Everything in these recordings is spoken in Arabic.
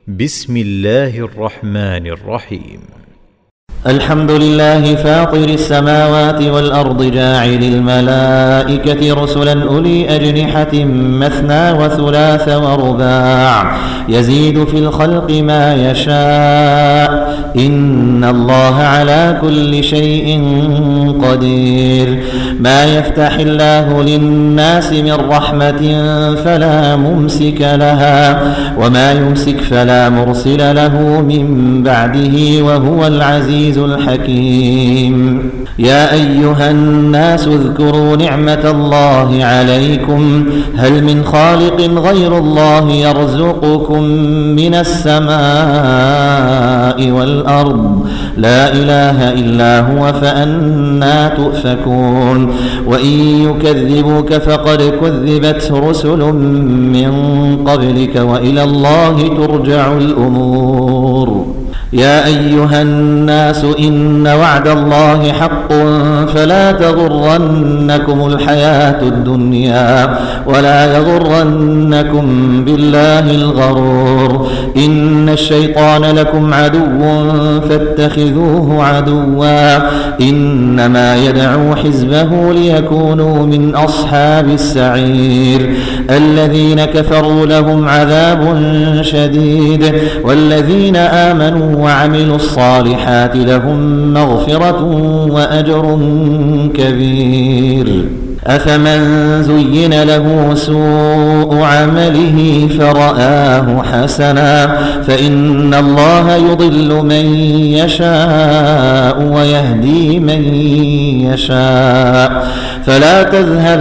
بسم الله الرحمن الرحيم. الحمد لله فاطر السماوات والأرض جاعل الملائكة رسلا أولي أجنحة مثنى وثلاث ورباع يزيد في الخلق ما يشاء إن الله على كل شيء قدير. ما يفتح الله للناس من رحمة فلا ممسك لها وما يمسك فلا مرسل له من بعده وهو العزيز الحكيم. يا أيها الناس اذكروا نعمة الله عليكم هل من خالق غير الله يرزقكم من السماء والأرض لا إله إلا هو فأنى تؤفكون. وإن يكذبوك فقد كذبت رسل من قبلك وإلى الله ترجع الأمور. يا أيها الناس إن وعد الله حق فلا تغرنكم الحياة الدنيا ولا يغرنكم بالله الغرور. إن الشيطان لكم عدو فاتخذوه عدوا إنما يدعو حزبه ليكونوا من أصحاب السعير. الذين كفروا لهم عذاب شديد والذين آمنوا وعملوا الصالحات لهم مغفرة وأجر كبير. أفمن زين له سوء عمله فرآه حسنا فإن الله يضل من يشاء ويهدي من يشاء فلا تذهب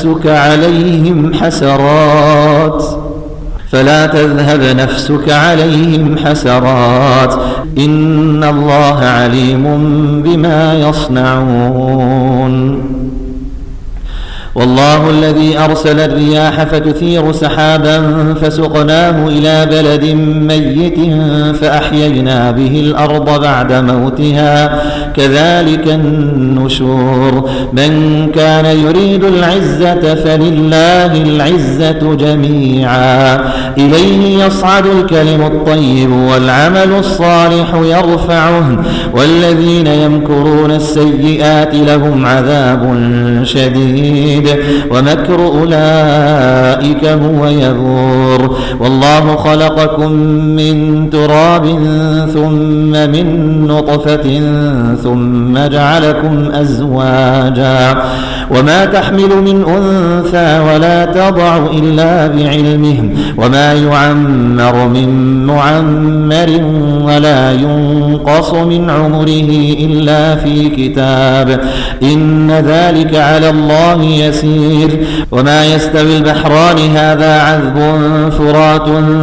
نفسك عليهم حسرات إن الله عليم بما يصنعون. والله الذي أرسل الرياح فتثير سحابا فسقناه إلى بلد ميت فأحيينا به الأرض بعد موتها كذلك النشور. من كان يريد العزة فلله العزة جميعا إليه يصعد الكلم الطيب والعمل الصالح يرفعه والذين يمكرون السيئات لهم عذاب شديد ومكر أولئك هو يبور. والله خلقكم من تراب ثم من نطفة ثم جعلكم أزواجا وما تحمل من أنثى ولا تضع إلا بعلمه وما يعمر من معمر ولا ينقص من عمره إلا في كتاب إن ذلك على الله يسير. وما يستوي البحران هذا عذب فرات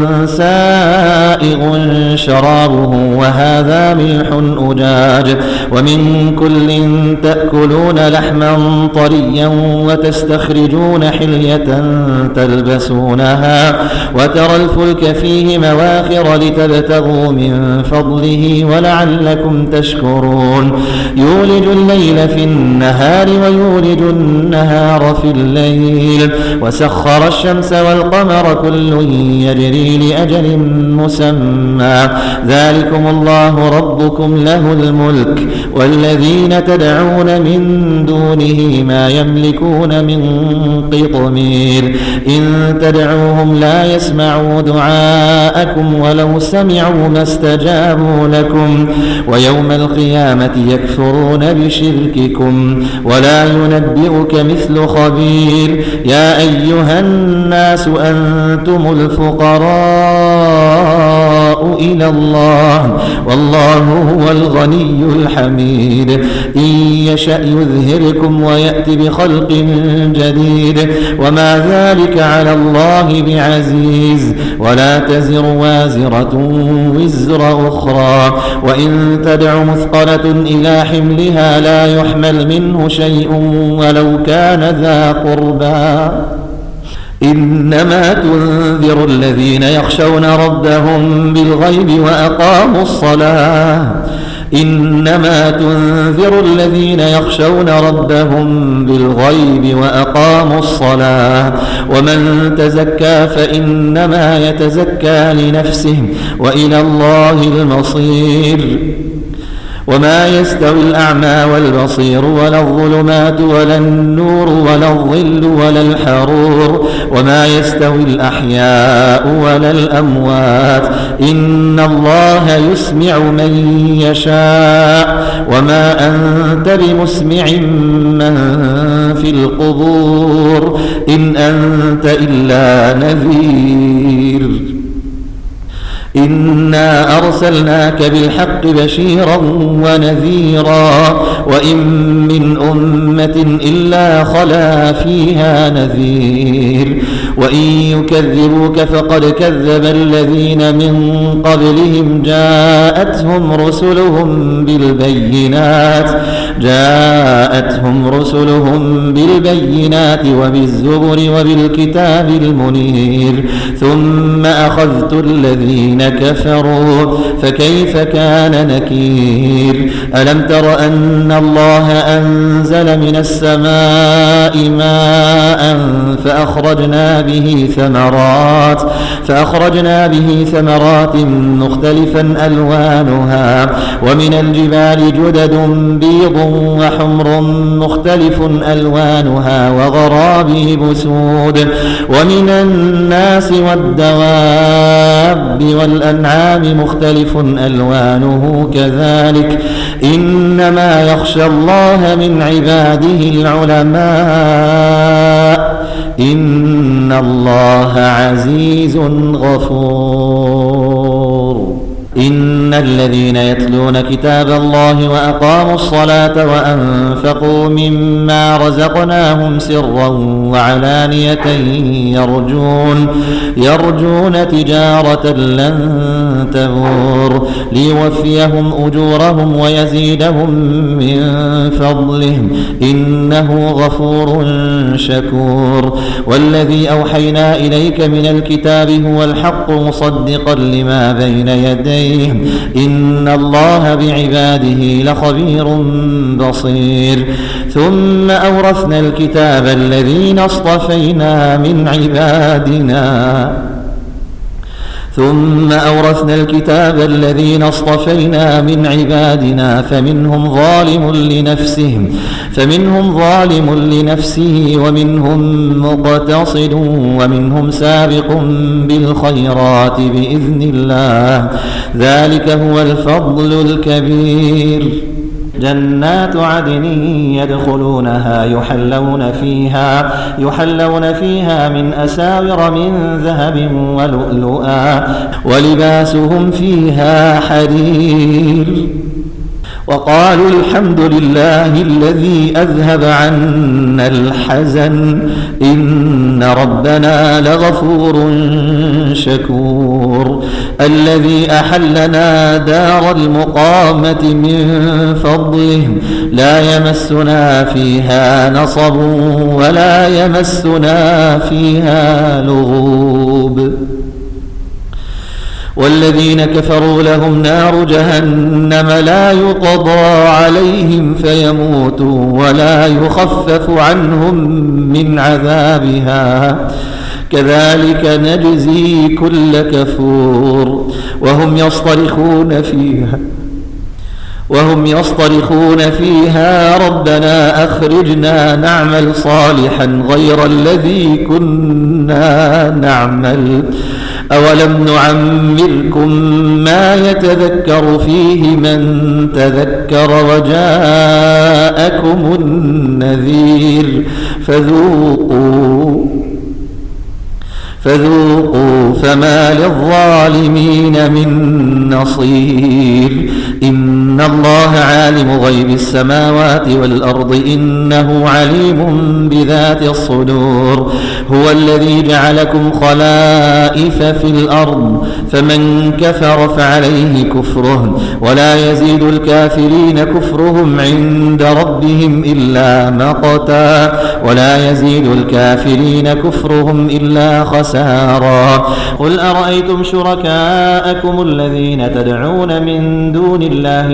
سائغ شرابه وهذا ملح أجاج ومن كل تأكلون لحما طريا وتستخرجون حلية تلبسونها وترى الفلك فيه مواخر لتبتغوا من فضله ولعلكم تشكرون. يولج الليل في النهار ويولج النهار في الليل وسخر الشمس والقمر كل يجري لأجل مسمى ذلكم الله ربكم له الملك والذين تدعون من دونه ما يملكون من قطمير. إن تدعوهم لا يسمعوا دعاءكم ولو سمعوا ما استجابوا لكم ويوم القيامة يكفرون بشرككم ولا ينبئك مثل خبير. يا أيها الناس أنتم الفقراء إلى الله والله هو الغني الحميد. إن يشأ يذهبكم ويأتي بخلق جديد وما ذلك على الله بعزيز. ولا تزر وازرة وزر أخرى وإن تدع مثقلة إلى حملها لا يحمل منه شيء ولو كان ذا قربى. إنما تنذر الذين يخشون ربهم بالغيب وأقاموا الصلاة إنما تنذر الذين يخشون ربهم بالغيب وأقاموا الصلاة ومن تزكى فإنما يتزكى لنفسه وإلى الله المصير وما يستوي الأعمى والبصير ولا الظلمات ولا النور ولا الظل ولا الحرور وما يستوي الأحياء ولا الأموات إن الله يسمع من يشاء وما أنت بمسمع من في القبور إن أنت إلا نذير إنا أرسلناك بالحق بشيرا ونذيرا وإن من أمة إلا خلا فيها نذير وإن يكذبوك فقد كذب الذين من قبلهم جاءتهم رسلهم بالبينات وبالزبر وبالكتاب المنير ثم أخذت الذين كفروا فكيف كان نكير ألم تر أن الله أنزل من السماء ماء فأخرجنا به ثمرات مختلفا ألوانها ومن الجبال جدد بيض وحمر مختلف ألوانها وغرابيب سود ومن الناس والدواب والأنعام مختلف ألوانه كذلك إنما يخشى الله من عباده العلماء إن الله عزيز غفور إن الذين يتلون كتاب الله وأقاموا الصلاة وأنفقوا مما رزقناهم سرا وعلانية يرجون تجارة لن تبور ليوفيهم أجورهم ويزيدهم من فضله إنه غفور شكور والذي أوحينا إليك من الكتاب هو الحق مصدقا لما بين يديه إن الله بعباده لخبير بصير ثم أورثنا الكتاب الذين اصطفينا من عبادنا فمنهم ظالم لنفسه ومنهم مقتصد ومنهم سابق بالخيرات بإذن الله ذلك هو الفضل الكبير جنات عدن يدخلونها يحلون فيها من أساور من ذهب ولؤلؤا ولباسهم فيها حرير وقالوا الحمد لله الذي أذهب عنا الحزن إن ربنا لغفور شكور الذي أحلنا دار المقامة من فضله لا يمسنا فيها نصب ولا يمسنا فيها لغوب والذين كفروا لهم نار جهنم لا يقضى عليهم فيموتوا ولا يخفف عنهم من عذابها كذلك نجزي كل كفور وهم يصطرخون فيها ربنا أخرجنا نعمل صالحا غير الذي كنا نعمل أولم نعمركم ما يتذكر فيه من تذكر وجاءكم النذير فذوقوا فما للظالمين من نصير إن الله عالم غيب السماوات والأرض إنه عليم بذات الصدور هو الذي جعلكم خلائف في الأرض فمن كفر فعليه كفره ولا يزيد الكافرين كفرهم عند ربهم إلا مقتا ولا يزيد الكافرين كفرهم إلا خسارا قل أرأيتم شركاءكم الذين تدعون من دون الله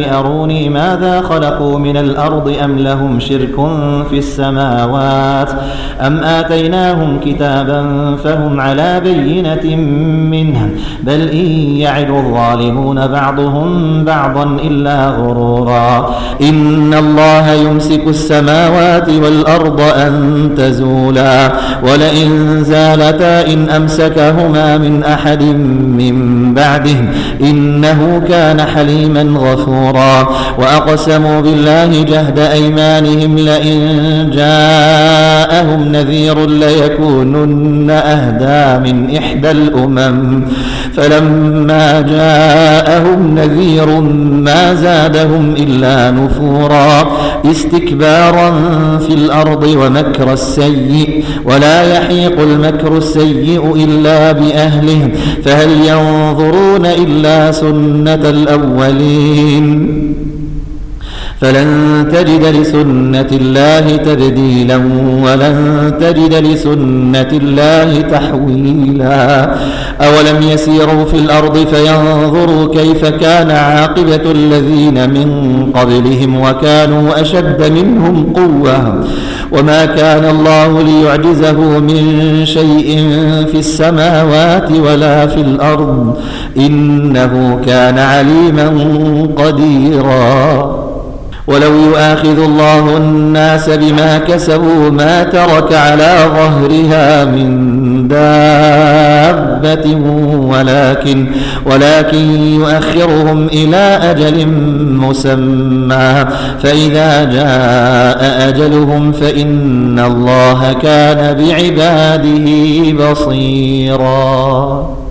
أروني ماذا خلقوا من الأرض أم لهم شرك في السماوات أم آتيناهم كتابا فهم على بينة منه بل إن يعد الظالمون بعضهم بعضا إلا غرورا إن الله يمسك السماوات والأرض أن تزولا ولئن زالتا إن أمسكهما من أحد من بعده إنه كان حليما غفورا وأقسموا بالله جهد أيمانهم لئن جاءهم نذير ليكونن أهدى من إحدى الأمم فلما جاءهم نذير ما زادهم إلا نفورا استكبارا في الأرض ومكر السيء ولا يحيق المكر السيء إلا بأهله فهل ينظرون إلا سنة الأولين فلن تجد لسنة الله تبديلا ولن تجد لسنة الله تحويلا أولم يسيروا في الأرض فينظروا كيف كان عاقبة الذين من قبلهم وكانوا أشد منهم قوة وما كان الله ليعجزه من شيء في السماوات ولا في الأرض إنه كان عليما قديرا ولو يؤاخذ الله الناس بما كسبوا ما ترك على ظهرها من دابة ولكن يؤخرهم إلى أجل مسمى فإذا جاء أجلهم فإن الله كان بعباده بصيرا.